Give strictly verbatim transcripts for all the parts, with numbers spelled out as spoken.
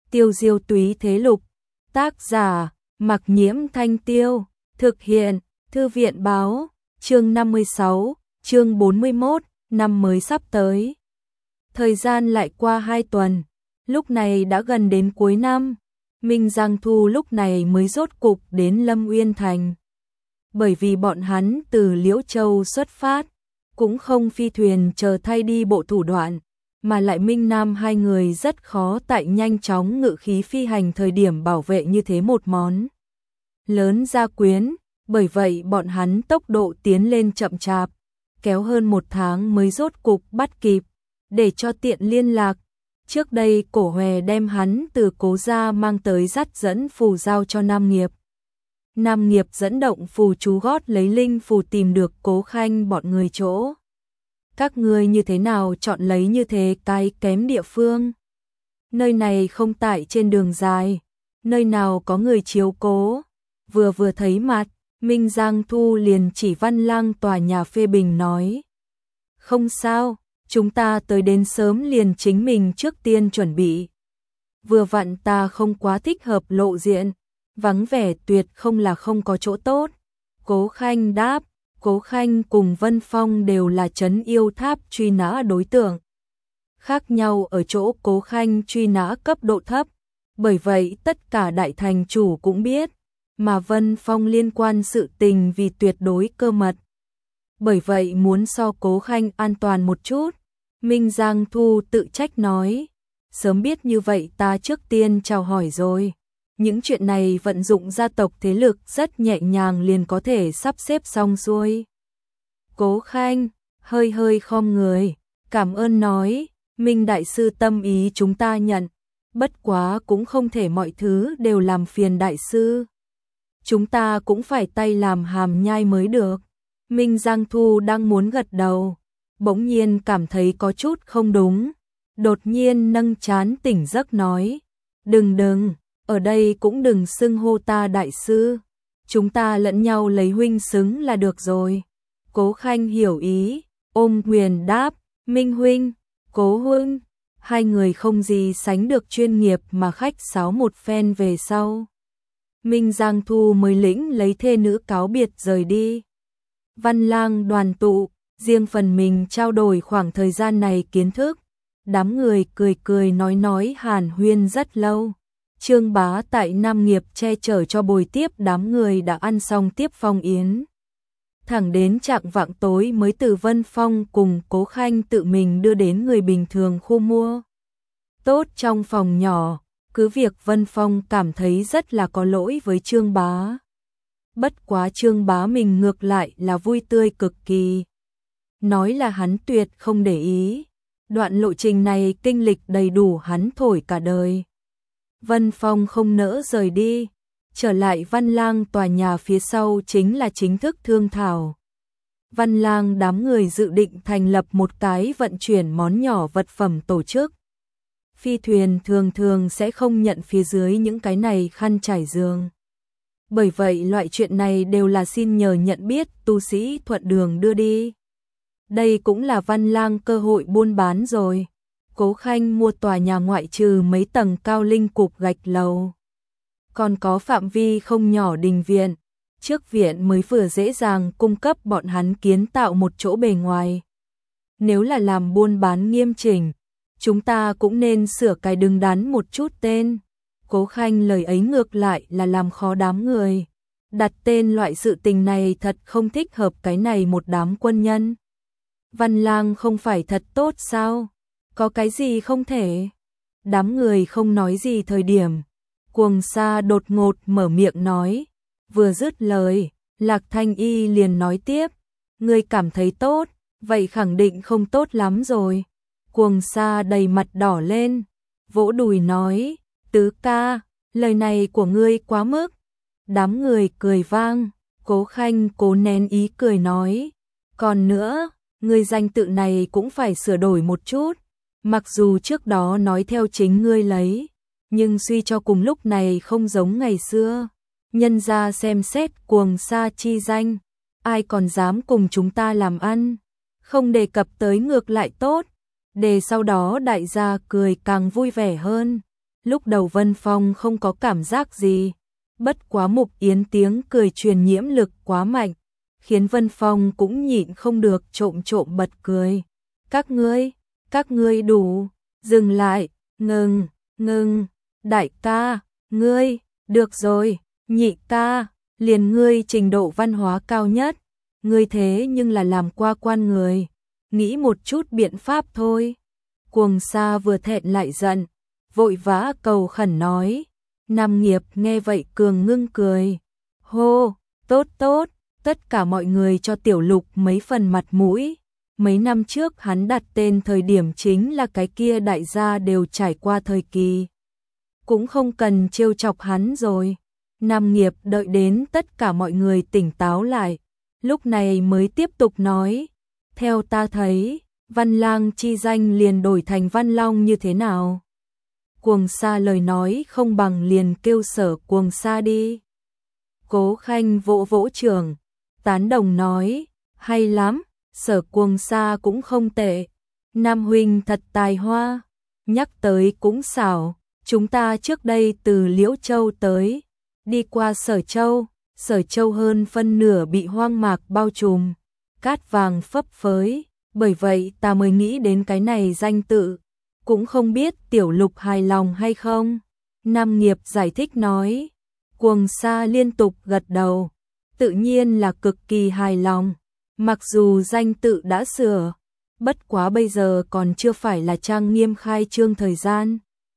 Tiêu diêu túy thế lục. Tác giả, Mặc Nhiễm Thanh Tiêu. Thực hiện, Thư viện báo. Chương năm mươi sáu, chương bốn mươi mốt, năm mới sắp tới. Thời gian lại qua hai tuần, lúc này đã gần đến cuối năm. Minh Giang Thu lúc này mới rốt cục đến Lâm Uyên Thành. Bởi vì bọn hắn từ Liễu Châu xuất phát, cũng không phi thuyền chờ thay đi bộ thủ đoạn, mà lại Minh Nam hai người rất khó tại nhanh chóng ngự khí phi hành thời điểm bảo vệ như thế một món lớn gia quyến, bởi vậy bọn hắn tốc độ tiến lên chậm chạp, kéo hơn một tháng mới rốt cục bắt kịp, để cho tiện liên lạc. Trước đây Cổ Hòe đem hắn từ Cố gia mang tới dắt dẫn phù giao cho Nam Nghiệp. Nam Nghiệp dẫn động phù chú gót lấy linh phù tìm được Cố Khanh bọn người chỗ. Các ngươi như thế nào chọn lấy như thế cái kém địa phương? Nơi này không tại trên đường dài, nơi nào có người chiếu cố. Vừa vừa thấy mặt, Minh Giang Thu liền chỉ Văn Lang tòa nhà phê bình nói. Không sao, chúng ta tới đến sớm liền chính mình trước tiên chuẩn bị. Vừa vặn ta không quá thích hợp lộ diện, vắng vẻ tuyệt không là không có chỗ tốt. Cố Khanh đáp, Cố Khanh cùng Vân Phong đều là trấn yêu tháp truy nã đối tượng. Khác nhau ở chỗ Cố Khanh truy nã cấp độ thấp, bởi vậy tất cả đại thành chủ cũng biết, mà Vân Phong liên quan sự tình vì tuyệt đối cơ mật. Bởi vậy muốn so Cố Khanh an toàn một chút. Minh Giang Thu tự trách nói, sớm biết như vậy ta trước tiên chào hỏi rồi. Những chuyện này vận dụng gia tộc thế lực rất nhẹ nhàng liền có thể sắp xếp xong xuôi. Cố Khanh hơi hơi khom người, cảm ơn nói, Minh đại sư tâm ý chúng ta nhận, bất quá cũng không thể mọi thứ đều làm phiền đại sư. Chúng ta cũng phải tay làm hàm nhai mới được. Minh Giang Thu đang muốn gật đầu, bỗng nhiên cảm thấy có chút không đúng, đột nhiên nâng trán tỉnh giấc nói, đừng đừng, ở đây cũng đừng xưng hô ta đại sư, chúng ta lẫn nhau lấy huynh xứng là được rồi. Cố Khanh hiểu ý, ôm quyền đáp, Minh huynh, Cố huynh, hai người không gì sánh được chuyên nghiệp mà khách sáo một phen về sau. Minh Giang Thu mới lĩnh lấy thê nữ cáo biệt rời đi. Văn Lang đoàn tụ, riêng phần mình trao đổi khoảng thời gian này kiến thức. Đám người cười cười nói nói hàn huyên rất lâu. Trương Bá tại Nam Nghiệp che chở cho bồi tiếp đám người đã ăn xong tiếp phong yến. Thẳng đến chạng vạng tối mới từ Vân Phong cùng Cố Khanh tự mình đưa đến người bình thường khu mua. Tốt trong phòng nhỏ, cứ việc Vân Phong cảm thấy rất là có lỗi với Trương Bá. Bất quá Trương Bá mình ngược lại là vui tươi cực kỳ. Nói là hắn tuyệt không để ý. Đoạn lộ trình này kinh lịch đầy đủ hắn thổi cả đời. Vân Phong không nỡ rời đi. Trở lại Văn Lang tòa nhà phía sau chính là chính thức thương thảo. Văn Lang đám người dự định thành lập một cái vận chuyển món nhỏ vật phẩm tổ chức. Phi thuyền thường thường sẽ không nhận phía dưới những cái này khăn trải giường. Bởi vậy loại chuyện này đều là xin nhờ nhận biết tu sĩ thuận đường đưa đi. Đây cũng là Văn Lang cơ hội buôn bán rồi. Cố Khanh mua tòa nhà ngoại trừ mấy tầng cao linh cục gạch lầu. Còn có phạm vi không nhỏ đình viện. Trước viện mới vừa dễ dàng cung cấp bọn hắn kiến tạo một chỗ bề ngoài. Nếu là làm buôn bán nghiêm chỉnh, chúng ta cũng nên sửa cái đứng đắn một chút tên. Cố Khanh lời ấy ngược lại là làm khó đám người. Đặt tên loại sự tình này thật không thích hợp cái này một đám quân nhân. Văn Lang không phải thật tốt sao? Có cái gì không thể? Đám người không nói gì thời điểm. Cuồng Sa đột ngột mở miệng nói. Vừa dứt lời, Lạc Thanh Y liền nói tiếp. Ngươi cảm thấy tốt, vậy khẳng định không tốt lắm rồi. Cuồng Sa đầy mặt đỏ lên, vỗ đùi nói. Tứ ca, lời này của ngươi quá mức. Đám người cười vang. Cố Khanh cố nén ý cười nói. Còn nữa, ngươi danh tự này cũng phải sửa đổi một chút. Mặc dù trước đó nói theo chính ngươi lấy, nhưng suy cho cùng lúc này không giống ngày xưa. Nhân ra xem xét Cuồng Sa chi danh, ai còn dám cùng chúng ta làm ăn. Không đề cập tới ngược lại tốt. Để sau đó đại gia cười càng vui vẻ hơn. Lúc đầu Vân Phong không có cảm giác gì, bất quá Mục Yến tiếng cười truyền nhiễm lực quá mạnh, khiến Vân Phong cũng nhịn không được trộm trộm bật cười. Các ngươi, các ngươi đủ, dừng lại, ngừng, ngừng, đại ca, ngươi, được rồi, nhị ca, liền ngươi trình độ văn hóa cao nhất, ngươi thế nhưng là làm qua quan người, nghĩ một chút biện pháp thôi. Cuồng Sa vừa thẹn lại giận, vội vã cầu khẩn nói. Nam Nghiệp nghe vậy cường ngưng cười. Hô, tốt tốt, tất cả mọi người cho Tiểu Lục mấy phần mặt mũi. Mấy năm trước hắn đặt tên thời điểm chính là cái kia đại gia đều trải qua thời kỳ. Cũng không cần trêu chọc hắn rồi. Nam Nghiệp đợi đến tất cả mọi người tỉnh táo lại, lúc này mới tiếp tục nói. Theo ta thấy, Văn Lang chi danh liền đổi thành Văn Long như thế nào? Cuồng Sa lời nói không bằng liền kêu Sở Cuồng Sa đi. Cố Khanh vỗ vỗ trường, tán đồng nói, hay lắm, Sở Cuồng Sa cũng không tệ. Nam huynh thật tài hoa, nhắc tới cũng xảo, chúng ta trước đây từ Liễu Châu tới, đi qua Sở Châu, Sở Châu hơn phân nửa bị hoang mạc bao trùm, cát vàng phấp phới, bởi vậy ta mới nghĩ đến cái này danh tự. Cũng không biết Tiểu Lục hài lòng hay không. Nam Nghiệp giải thích nói. Cuồng Sa liên tục gật đầu, tự nhiên là cực kỳ hài lòng. Mặc dù danh tự đã sửa, bất quá bây giờ còn chưa phải là trang nghiêm khai trương thời gian.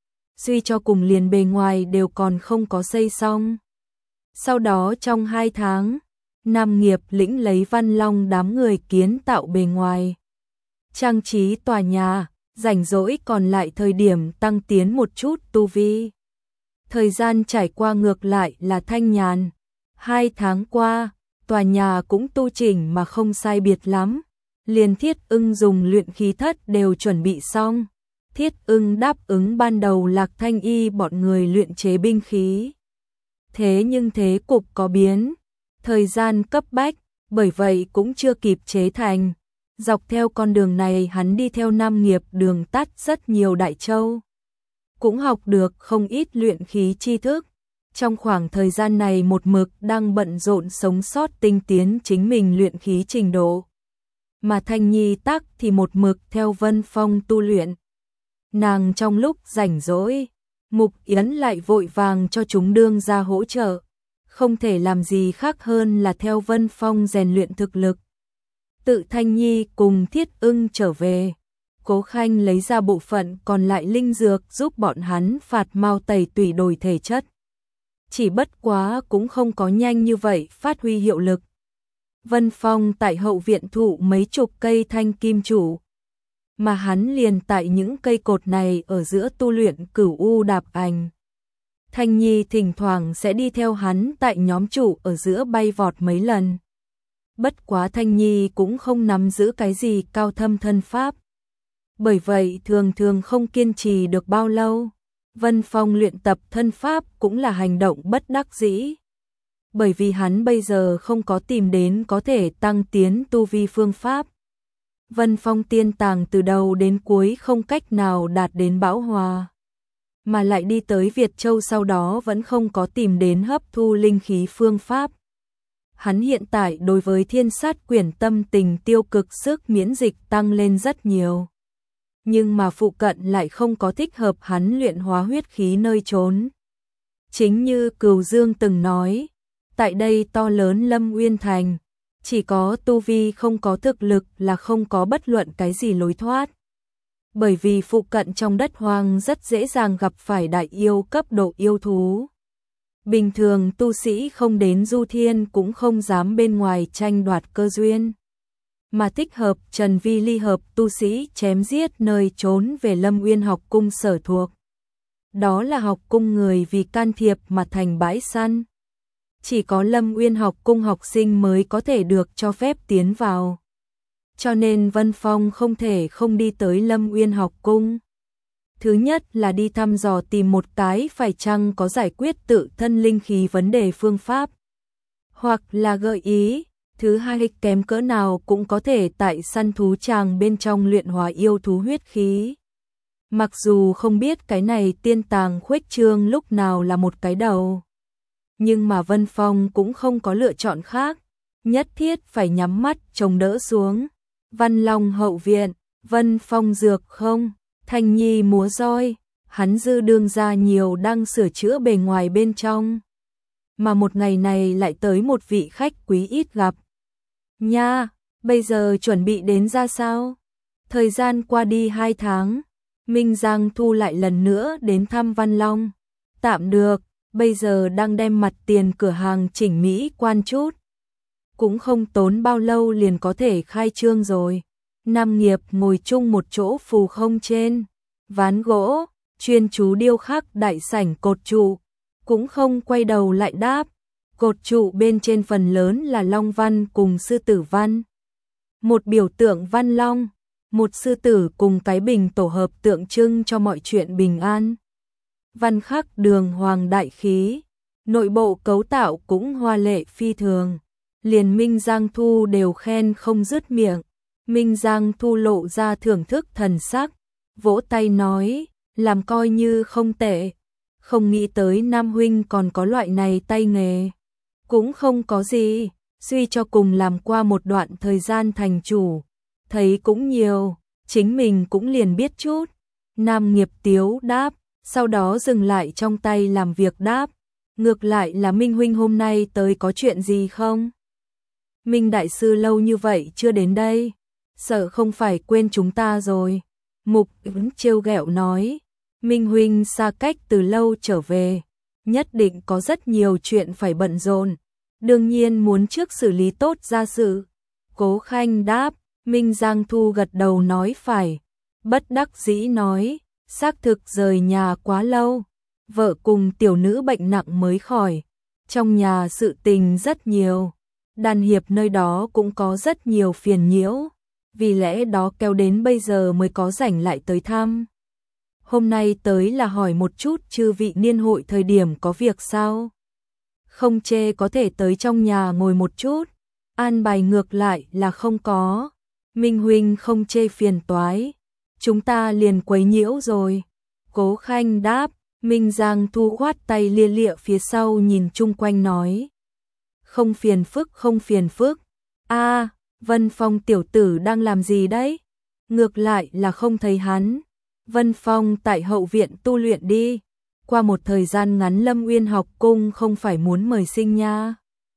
Suy cho cùng liền bề ngoài đều còn không có xây xong. Sau đó trong hai tháng, Nam Nghiệp lĩnh lấy Văn Long đám người kiến tạo bề ngoài, trang trí tòa nhà, rảnh rỗi còn lại thời điểm tăng tiến một chút tu vi. Thời gian trải qua ngược lại là thanh nhàn. Hai tháng qua, tòa nhà cũng tu chỉnh mà không sai biệt lắm. Liền Thiết Ưng dùng luyện khí thất đều chuẩn bị xong. Thiết Ưng đáp ứng ban đầu Lạc Thanh Y bọn người luyện chế binh khí. Thế nhưng thế cục có biến, thời gian cấp bách, bởi vậy cũng chưa kịp chế thành. Dọc theo con đường này hắn đi theo Nam Nghiệp đường tắt rất nhiều đại châu. Cũng học được không ít luyện khí tri thức. Trong khoảng thời gian này một mực đang bận rộn sống sót tinh tiến chính mình luyện khí trình độ. Mà Thanh Nhi Tắc thì một mực theo Vân Phong tu luyện. Nàng trong lúc rảnh rỗi, Mục Yến lại vội vàng cho chúng đương ra hỗ trợ. Không thể làm gì khác hơn là theo Vân Phong rèn luyện thực lực. Tự Thanh Nhi cùng Thiết Ưng trở về, Cố Khanh lấy ra bộ phận còn lại linh dược giúp bọn hắn phạt mau tẩy tủy đổi thể chất. Chỉ bất quá cũng không có nhanh như vậy phát huy hiệu lực. Vân Phong tại hậu viện thụ mấy chục cây thanh kim chủ, mà hắn liền tại những cây cột này ở giữa tu luyện cửu u đạp ảnh. Thanh Nhi thỉnh thoảng sẽ đi theo hắn tại nhóm chủ ở giữa bay vọt mấy lần. Bất quá Thanh Nhi cũng không nắm giữ cái gì cao thâm thân pháp. Bởi vậy thường thường không kiên trì được bao lâu. Vân Phong luyện tập thân pháp cũng là hành động bất đắc dĩ. Bởi vì hắn bây giờ không có tìm đến có thể tăng tiến tu vi phương pháp. Vân Phong tiên tàng từ đầu đến cuối không cách nào đạt đến bão hòa. Mà lại đi tới Việt Châu sau đó vẫn không có tìm đến hấp thu linh khí phương pháp. Hắn hiện tại đối với thiên sát quyển tâm tình tiêu cực sức miễn dịch tăng lên rất nhiều. Nhưng mà phụ cận lại không có thích hợp hắn luyện hóa huyết khí nơi trốn. Chính như Cửu Dương từng nói, tại đây to lớn Lâm Uyên Thành, chỉ có tu vi không có thực lực là không có bất luận cái gì lối thoát. Bởi vì phụ cận trong đất hoang rất dễ dàng gặp phải đại yêu cấp độ yêu thú. Bình thường tu sĩ không đến du thiên cũng không dám bên ngoài tranh đoạt cơ duyên. Mà thích hợp Trần Vi ly hợp tu sĩ chém giết nơi trốn về Lâm Uyên học cung sở thuộc. Đó là học cung người vì can thiệp mà thành bãi săn. Chỉ có Lâm Uyên học cung học sinh mới có thể được cho phép tiến vào. Cho nên Vân Phong không thể không đi tới Lâm Uyên học cung. Thứ nhất là đi thăm dò tìm một cái phải chăng có giải quyết tự thân linh khí vấn đề phương pháp. Hoặc là gợi ý, thứ hai kém cỡ nào cũng có thể tại săn thú tràng bên trong luyện hóa yêu thú huyết khí. Mặc dù không biết cái này tiên tàng khuếch trương lúc nào là một cái đầu, nhưng mà Vân Phong cũng không có lựa chọn khác, nhất thiết phải nhắm mắt chống đỡ xuống. Văn Long hậu viện, Vân Phong dược không, Thanh Nhi múa roi, hắn dư đương ra nhiều đang sửa chữa bề ngoài bên trong. Mà một ngày này lại tới một vị khách quý ít gặp. Nha, bây giờ chuẩn bị đến ra sao? Thời gian qua đi hai tháng, Minh Giang Thu lại lần nữa đến thăm Văn Long. Tạm được, bây giờ đang đem mặt tiền cửa hàng chỉnh mỹ quan chút. Cũng không tốn bao lâu liền có thể khai trương rồi. Nam Nghiệp ngồi chung một chỗ phù không trên ván gỗ, chuyên chú điêu khắc đại sảnh cột trụ, cũng không quay đầu lại đáp. Cột trụ bên trên phần lớn là long văn cùng sư tử văn. Một biểu tượng Văn Long, một sư tử cùng cái bình tổ hợp tượng trưng cho mọi chuyện bình an. Văn khắc đường hoàng đại khí, nội bộ cấu tạo cũng hoa lệ phi thường. Liền Minh Giang Thu đều khen không dứt miệng. Minh Giang Thu lộ ra thưởng thức thần sắc, vỗ tay nói, làm coi như không tệ. Không nghĩ tới Nam huynh còn có loại này tay nghề. Cũng không có gì, suy cho cùng làm qua một đoạn thời gian thành chủ, thấy cũng nhiều, chính mình cũng liền biết chút. Nam Nghiệp tiếu đáp, sau đó dừng lại trong tay làm việc đáp, ngược lại là Minh huynh hôm nay tới có chuyện gì không? Minh đại sư lâu như vậy chưa đến đây, sợ không phải quên chúng ta rồi. Mục ứng trêu ghẹo nói, Minh huynh xa cách từ lâu trở về, nhất định có rất nhiều chuyện phải bận rộn, đương nhiên muốn trước xử lý tốt gia sự. Cố Khanh đáp, Minh Giang Thu gật đầu nói phải, bất đắc dĩ nói, xác thực rời nhà quá lâu, vợ cùng tiểu nữ bệnh nặng mới khỏi, trong nhà sự tình rất nhiều, đàn hiệp nơi đó cũng có rất nhiều phiền nhiễu, vì lẽ đó kéo đến bây giờ mới có rảnh lại tới thăm. Hôm nay tới là hỏi một chút chư vị niên hội thời điểm có việc sao? Không chê có thể tới trong nhà ngồi một chút, an bài ngược lại là không có. Minh huynh không chê phiền toái, chúng ta liền quấy nhiễu rồi. Cố Khanh đáp, Minh Giang Thu khoát tay lia lịa phía sau nhìn chung quanh nói. Không phiền phức không phiền phức. A, Vân Phong tiểu tử đang làm gì đấy? Ngược lại là không thấy hắn. Vân Phong tại hậu viện tu luyện đi. Qua một thời gian ngắn Lâm Uyên học cung không phải muốn mời sinh nha.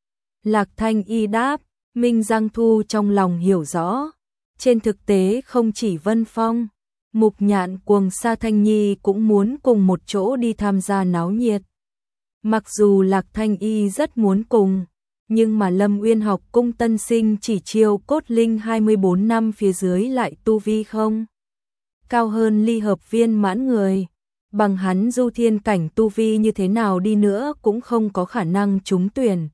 Lạc Thanh Y đáp, Minh Giang Thu trong lòng hiểu rõ. Trên thực tế không chỉ Vân Phong, Mục Nhạn Cuồng Sa Thanh Nhi cũng muốn cùng một chỗ đi tham gia náo nhiệt. Mặc dù Lạc Thanh Y rất muốn cùng, nhưng mà Lâm Uyên học cung tân sinh chỉ chiêu cốt linh hai mươi bốn năm phía dưới lại tu vi không cao hơn ly hợp viên mãn người. Bằng hắn du thiên cảnh tu vi như thế nào đi nữa cũng không có khả năng trúng tuyển.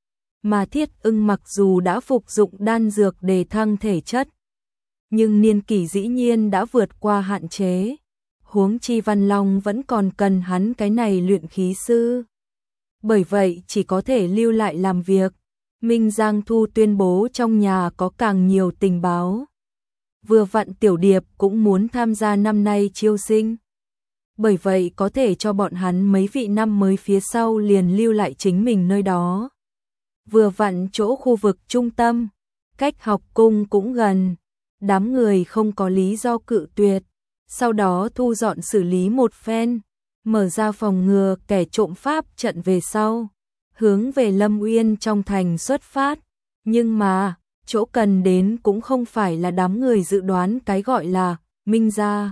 Mà Thiết Ưng mặc dù đã phục dụng đan dược để thăng thể chất, nhưng niên kỷ dĩ nhiên đã vượt qua hạn chế. Huống chi Văn Long vẫn còn cần hắn cái này luyện khí sư. Bởi vậy chỉ có thể lưu lại làm việc. Minh Giang Thu tuyên bố trong nhà có càng nhiều tình báo. Vừa vặn Tiểu Điệp cũng muốn tham gia năm nay chiêu sinh. Bởi vậy có thể cho bọn hắn mấy vị năm mới phía sau liền lưu lại chính mình nơi đó. Vừa vặn chỗ khu vực trung tâm, cách học cung cũng gần. Đám người không có lý do cự tuyệt. Sau đó thu dọn xử lý một phen, mở ra phòng ngừa kẻ trộm pháp trận về sau, hướng về Lâm Uyên trong thành xuất phát. Nhưng mà, chỗ cần đến cũng không phải là đám người dự đoán cái gọi là Minh gia,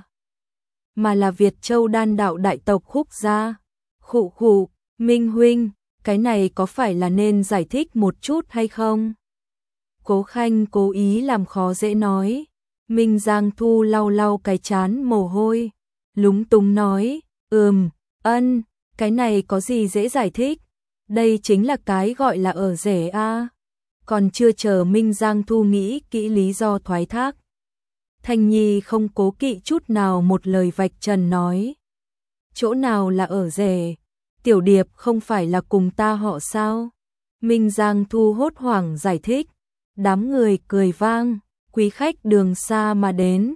mà là Việt Châu đan đạo đại tộc Khúc gia. Khụ khụ, Minh huynh, cái này có phải là nên giải thích một chút hay không? Cố Khanh cố ý làm khó dễ nói. Minh Giang Thu lau lau cái chán mồ hôi, lúng túng nói, ừm, ân, cái này có gì dễ giải thích, đây chính là cái gọi là ở rể a. Còn chưa chờ Minh Giang Thu nghĩ kỹ lý do thoái thác, Thanh Nhi không cố kỵ chút nào một lời vạch trần nói, chỗ nào là ở rể, Tiểu Điệp không phải là cùng ta họ sao? Minh Giang Thu hốt hoảng giải thích, đám người cười vang. Quý khách đường xa mà đến,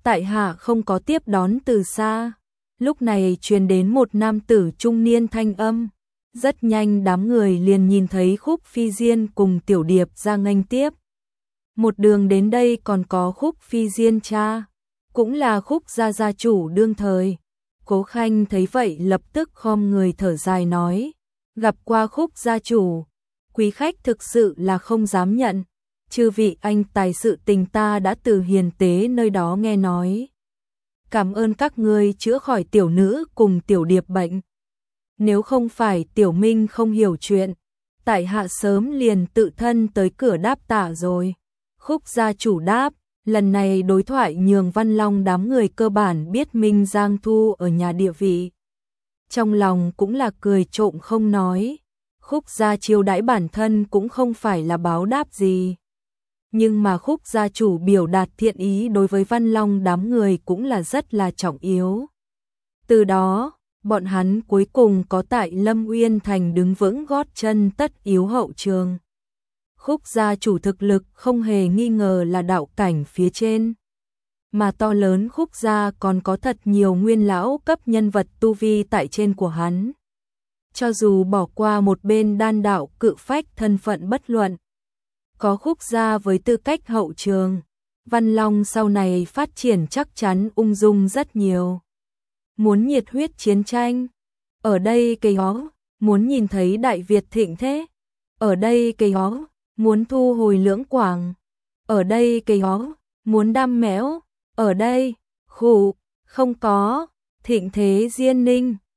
tại hạ không có tiếp đón từ xa. Lúc này truyền đến một nam tử trung niên thanh âm. Rất nhanh đám người liền nhìn thấy Khúc Phi Diên cùng Tiểu Điệp ra nghênh tiếp. Một đường đến đây còn có Khúc Phi Diên cha, cũng là Khúc gia gia chủ đương thời. Cố Khanh thấy vậy lập tức khom người thở dài nói, gặp qua Khúc gia chủ, quý khách thực sự là không dám nhận, chư vị anh tài sự tình ta đã từ hiền tế nơi đó nghe nói. Cảm ơn các ngươi chữa khỏi tiểu nữ cùng Tiểu Điệp bệnh. Nếu không phải Tiểu Minh không hiểu chuyện, tại hạ sớm liền tự thân tới cửa đáp tạ rồi. Khúc gia chủ đáp, lần này đối thoại nhường Văn Long đám người cơ bản biết Minh Giang Thu ở nhà địa vị. Trong lòng cũng là cười trộm không nói. Khúc gia chiêu đãi bản thân cũng không phải là báo đáp gì. Nhưng mà Khúc gia chủ biểu đạt thiện ý đối với Văn Long đám người cũng là rất là trọng yếu. Từ đó, bọn hắn cuối cùng có tại Lâm Uyên Thành đứng vững gót chân tất yếu hậu trường. Khúc gia chủ thực lực không hề nghi ngờ là đạo cảnh phía trên. Mà to lớn Khúc gia còn có thật nhiều nguyên lão cấp nhân vật tu vi tại trên của hắn. Cho dù bỏ qua một bên đan đạo cự phách thân phận bất luận, có Khúc gia với tư cách hậu trường, Văn Long sau này phát triển chắc chắn ung dung rất nhiều. Muốn nhiệt huyết chiến tranh, ở đây cây hó, muốn nhìn thấy Đại Việt thịnh thế, ở đây cây hó, muốn thu hồi Lưỡng Quảng, ở đây cây hó, muốn đam mẽo, ở đây, khủ, không có, thịnh thế Diên Ninh.